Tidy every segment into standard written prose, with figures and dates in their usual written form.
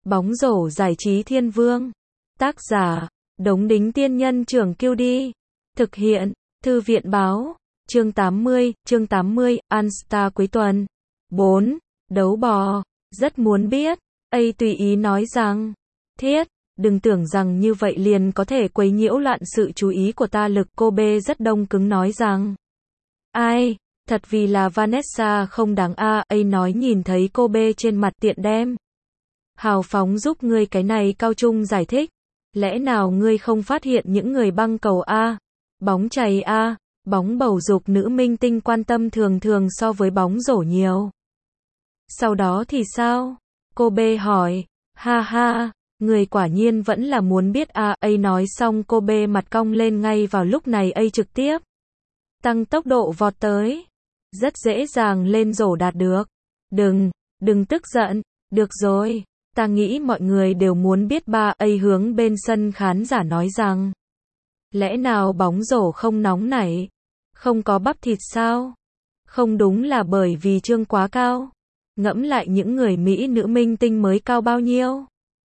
Bóng rổ giải trí thiên vương. Tác giả, Đống Đính Tiên Nhân Trưởng Kiêu Đi. Thực hiện, Thư viện Báo. Chương 80, All-Star cuối tuần. 4. Đấu bò. Rất muốn biết. Tùy ý nói rằng, Thiết, đừng tưởng rằng như vậy liền có thể quấy nhiễu loạn sự chú ý của ta. Lực cô B rất đông cứng nói rằng, ai, thật vì là Vanessa không đáng a. Nói nhìn thấy cô B trên mặt tiện đem hào phóng giúp ngươi cái này cao trung giải thích. Lẽ nào ngươi không phát hiện những người băng cầu a, bóng chày a, bóng bầu dục nữ minh tinh quan tâm thường thường so với bóng rổ nhiều. Sau đó thì sao? Cô B hỏi. Ha ha, người quả nhiên vẫn là muốn biết a. Nói xong cô B mặt cong lên. Ngay vào lúc này trực tiếp tăng tốc độ vọt tới. Rất dễ dàng lên rổ đạt được. Đừng tức giận. Được rồi, ta nghĩ mọi người đều muốn biết ba. Hướng bên sân khán giả nói rằng, lẽ nào bóng rổ không nóng nảy? Không có bắp thịt sao? Không đúng là bởi vì trương quá cao. Ngẫm lại những người Mỹ nữ minh tinh mới cao bao nhiêu?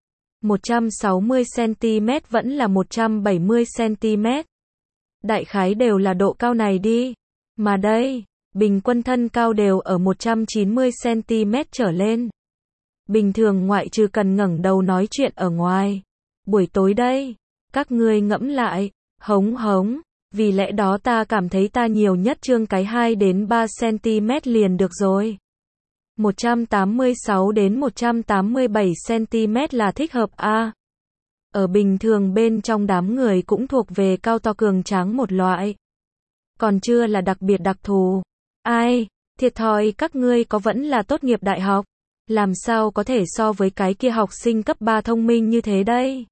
160cm vẫn là 170cm. Đại khái đều là độ cao này đi. Mà đây, bình quân thân cao đều ở 190cm trở lên. Bình thường ngoại trừ cần ngẩng đầu nói chuyện ở ngoài. Buổi tối đây, các ngươi ngẫm lại, hống, vì lẽ đó ta cảm thấy ta nhiều nhất trương cái 2 đến 3cm liền được rồi. 186 đến 187cm là thích hợp a. Ở bình thường bên trong đám người cũng thuộc về cao to cường tráng một loại. Còn chưa là đặc biệt đặc thù. Ai, thiệt thòi các ngươi có vẫn là tốt nghiệp đại học. Làm sao có thể so với cái kia học sinh cấp 3 thông minh như thế đây?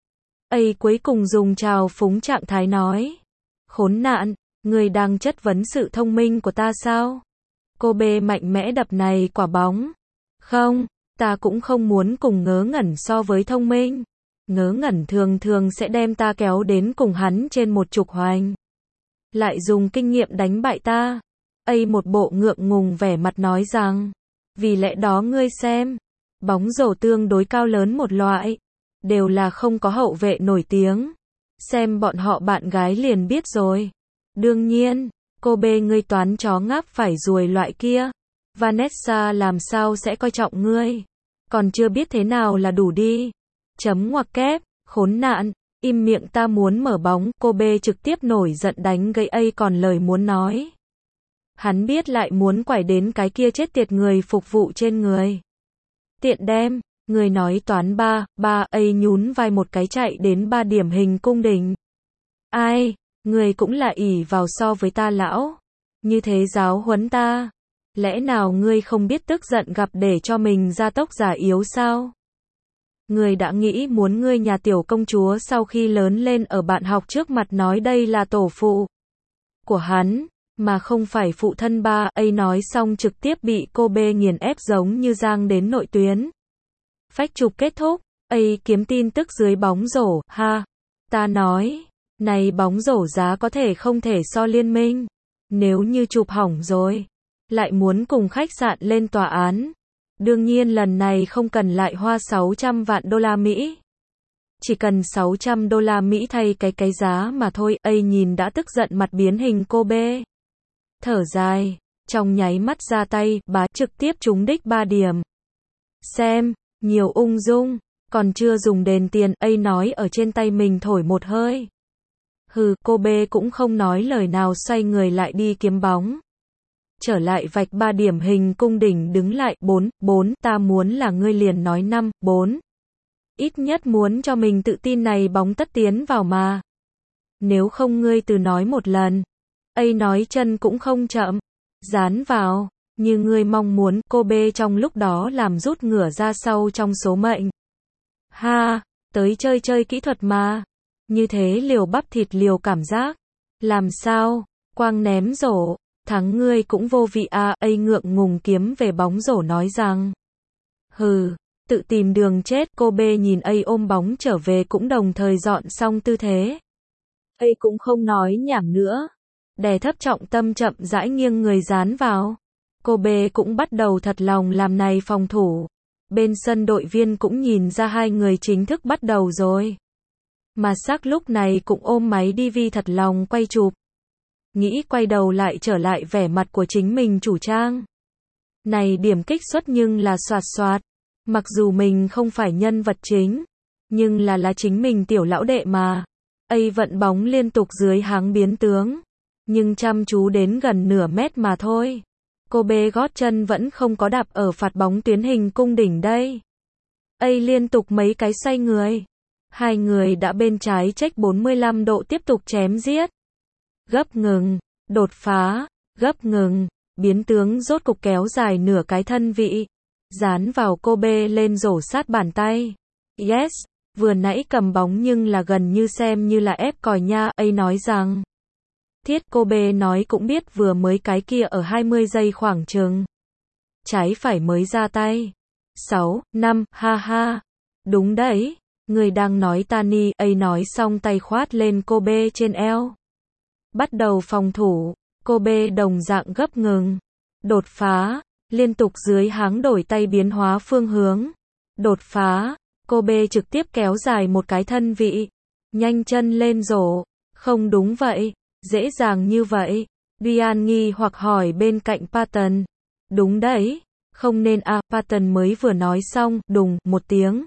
Cuối cùng dùng trào phúng trạng thái nói. Khốn nạn, người đang chất vấn sự thông minh của ta sao? Cô B mạnh mẽ đập này quả bóng. Không, ta cũng không muốn cùng ngớ ngẩn so với thông minh. Ngớ ngẩn thường sẽ đem ta kéo đến cùng hắn trên một trục hoành. Lại dùng kinh nghiệm đánh bại ta. Một bộ ngượng ngùng vẻ mặt nói rằng, vì lẽ đó ngươi xem, bóng rổ tương đối cao lớn một loại, đều là không có hậu vệ nổi tiếng. Xem bọn họ bạn gái liền biết rồi. Đương nhiên, cô B ngươi toán chó ngáp phải ruồi loại kia. Vanessa làm sao sẽ coi trọng ngươi? Còn chưa biết thế nào là đủ đi. Chấm ngoặc kép, khốn nạn, im miệng ta muốn mở bóng. Cô B trực tiếp nổi giận đánh gãy còn lời muốn nói. Hắn biết lại muốn quải đến cái kia chết tiệt người phục vụ trên người. Tiện đem, người nói toán ba, nhún vai một cái chạy đến 3 điểm hình cung đỉnh. Ai, người cũng là ỷ vào so với ta lão. Như thế giáo huấn ta. Lẽ nào ngươi không biết tức giận gặp để cho mình ra tốc giả yếu sao? Người đã nghĩ muốn ngươi nhà tiểu công chúa sau khi lớn lên ở bạn học trước mặt nói đây là tổ phụ của hắn, mà không phải phụ thân ba. Nói xong trực tiếp bị cô B nghiền ép giống như giang đến nội tuyến. Phách chụp kết thúc. Kiếm tin tức dưới bóng rổ. Ha, ta nói, này bóng rổ giá có thể không thể so liên minh. Nếu như chụp hỏng rồi, lại muốn cùng khách sạn lên tòa án. Đương nhiên lần này không cần lại hoa 600 vạn đô la Mỹ. Chỉ cần 600 đô la Mỹ thay cái giá mà thôi. Nhìn đã tức giận mặt biến hình cô B. Thở dài, trong nháy mắt ra tay, bá trực tiếp trúng đích 3 điểm. Xem, nhiều ung dung, còn chưa dùng đền tiền. Nói ở trên tay mình thổi một hơi. Hừ, cô B cũng không nói lời nào xoay người lại đi kiếm bóng. Trở lại vạch 3 điểm hình cung đỉnh đứng lại. 4, ta muốn là ngươi liền nói 5, 4. Ít nhất muốn cho mình tự tin này bóng tất tiến vào mà. Nếu không ngươi từ nói một lần. Nói chân cũng không chậm. Dán vào, như ngươi mong muốn. Cô B trong lúc đó làm rút ngửa ra sau trong số mệnh. Ha, tới chơi kỹ thuật mà. Như thế liều bắp thịt liều cảm giác. Làm sao, quang ném rổ, thắng ngươi cũng vô vị a. Ngượng ngùng kiếm về bóng rổ nói rằng, hừ, tự tìm đường chết. Cô B nhìn ôm bóng trở về cũng đồng thời dọn xong tư thế. Cũng không nói nhảm nữa. Đè thấp trọng tâm chậm rãi nghiêng người dán vào. Cô B cũng bắt đầu thật lòng làm này phòng thủ. Bên sân đội viên cũng nhìn ra hai người chính thức bắt đầu rồi. Mà Sắc lúc này cũng ôm máy DV thật lòng quay chụp. Nghĩ quay đầu lại trở lại vẻ mặt của chính mình chủ trang. Này điểm kích xuất nhưng là xoạt xoạt. Mặc dù mình không phải nhân vật chính, nhưng là chính mình tiểu lão đệ mà. A vận bóng liên tục dưới háng biến tướng, nhưng chăm chú đến gần nửa mét mà thôi. Kobe gót chân vẫn không có đạp ở phạt bóng tuyến hình cung đỉnh đây. A liên tục mấy cái xoay người. Hai người đã bên trái check 45 độ tiếp tục chém giết. Gấp ngừng, đột phá, gấp ngừng, biến tướng rốt cục kéo dài nửa cái thân vị. Dán vào Kobe lên rổ sát bàn tay. Yes, vừa nãy cầm bóng nhưng là gần như xem như là ép còi nha. A nói rằng. Thiết Kobe nói cũng biết vừa mới cái kia ở 20 giây khoảng chừng. Trái phải mới ra tay. 6, 5, ha ha. Đúng đấy, người đang nói Tani. A nói xong tay khoát lên Kobe trên eo. Bắt đầu phòng thủ, Kobe đồng dạng gấp ngừng. Đột phá, liên tục dưới háng đổi tay biến hóa phương hướng. Đột phá, Kobe trực tiếp kéo dài một cái thân vị. Nhanh chân lên rổ. Không đúng vậy, dễ dàng như vậy. Ryan nghi hoặc hỏi bên cạnh Patton. Đúng đấy, không nên à. Patton mới vừa nói xong, đùng, một tiếng.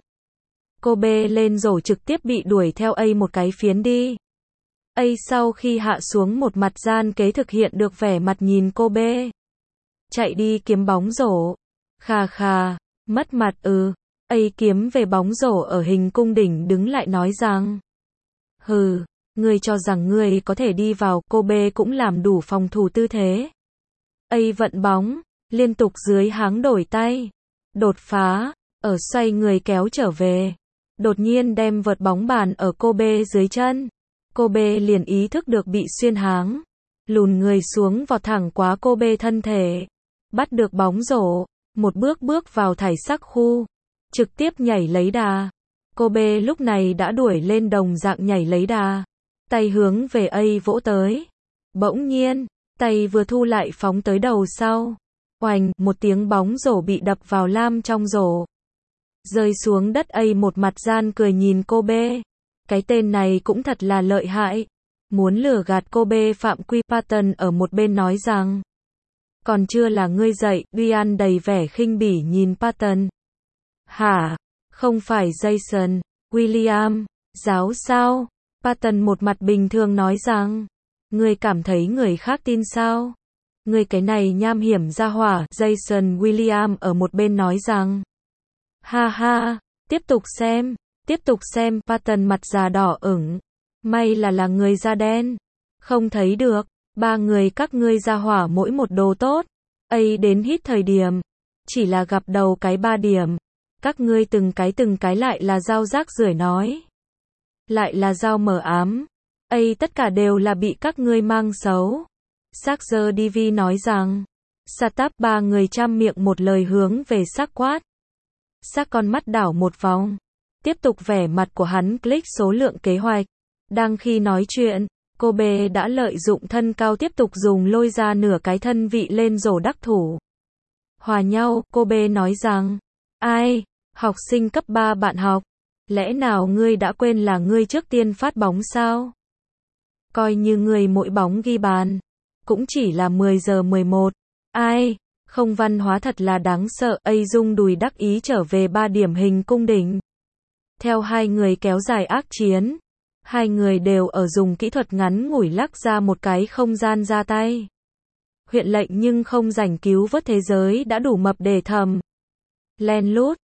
Kobe lên rổ trực tiếp bị đuổi theo A một cái phiến đi. A sau khi hạ xuống một mặt gian kế thực hiện được vẻ mặt nhìn Kobe. Chạy đi kiếm bóng rổ. Khà khà, mất mặt A kiếm về bóng rổ ở hình cung đỉnh đứng lại nói rằng. Hừ, ngươi cho rằng ngươi có thể đi vào. Kobe cũng làm đủ phòng thủ tư thế. A vận bóng, liên tục dưới háng đổi tay. Đột phá, ở xoay người kéo trở về. Đột nhiên đem vợt bóng bàn ở Kobe dưới chân. Kobe liền ý thức được bị xuyên háng. Lùn người xuống vọt thẳng quá Kobe thân thể. Bắt được bóng rổ. Một bước vào thải sắc khu. Trực tiếp nhảy lấy đà. Kobe lúc này đã đuổi lên đồng dạng nhảy lấy đà. Tay hướng về A vỗ tới. Bỗng nhiên, tay vừa thu lại phóng tới đầu sau. Oành, một tiếng bóng rổ bị đập vào lam trong rổ. Rơi xuống đất. A một mặt gian cười nhìn Kobe. Cái tên này cũng thật là lợi hại. Muốn lừa gạt Kobe phạm quy. Patton ở một bên nói rằng. Còn chưa là ngươi dạy. Ryan đầy vẻ khinh bỉ nhìn Patton. Hả? Không phải Jason William giáo sao? Patton một mặt bình thường nói rằng. Ngươi cảm thấy người khác tin sao? Ngươi cái này nham hiểm ra hỏa. Jason William ở một bên nói rằng. Ha ha, tiếp tục xem. Patton mặt già đỏ ửng. May là người da đen. Không thấy được. Ba người các ngươi ra hỏa mỗi một đồ tốt. A đến hít thời điểm. Chỉ là gặp đầu cái 3 điểm. Các ngươi từng cái lại là dao rác rưởi nói. Lại là dao mờ ám. A tất cả đều là bị các ngươi mang xấu. Sager DV nói rằng. Satap ba người trăm miệng một lời hướng về Sắc quát. Sắc con mắt đảo một vòng. Tiếp tục vẻ mặt của hắn click số lượng kế hoạch. Đang khi nói chuyện, Kobe đã lợi dụng thân cao tiếp tục dùng lôi ra nửa cái thân vị lên rổ đắc thủ. Hòa nhau, Kobe nói rằng. Ai? Học sinh cấp 3 bạn học. Lẽ nào ngươi đã quên là ngươi trước tiên phát bóng sao? Coi như ngươi mỗi bóng ghi bàn. Cũng chỉ là 10 giờ 11. Ai? Không văn hóa thật là đáng sợ. A rung đùi đắc ý trở về 3 điểm hình cung đỉnh. Theo hai người kéo dài ác chiến. Hai người đều ở dùng kỹ thuật ngắn ngủi lắc ra một cái không gian ra tay. Huyện lệnh nhưng không rảnh cứu vớt thế giới đã đủ mập để thầm. Len lút.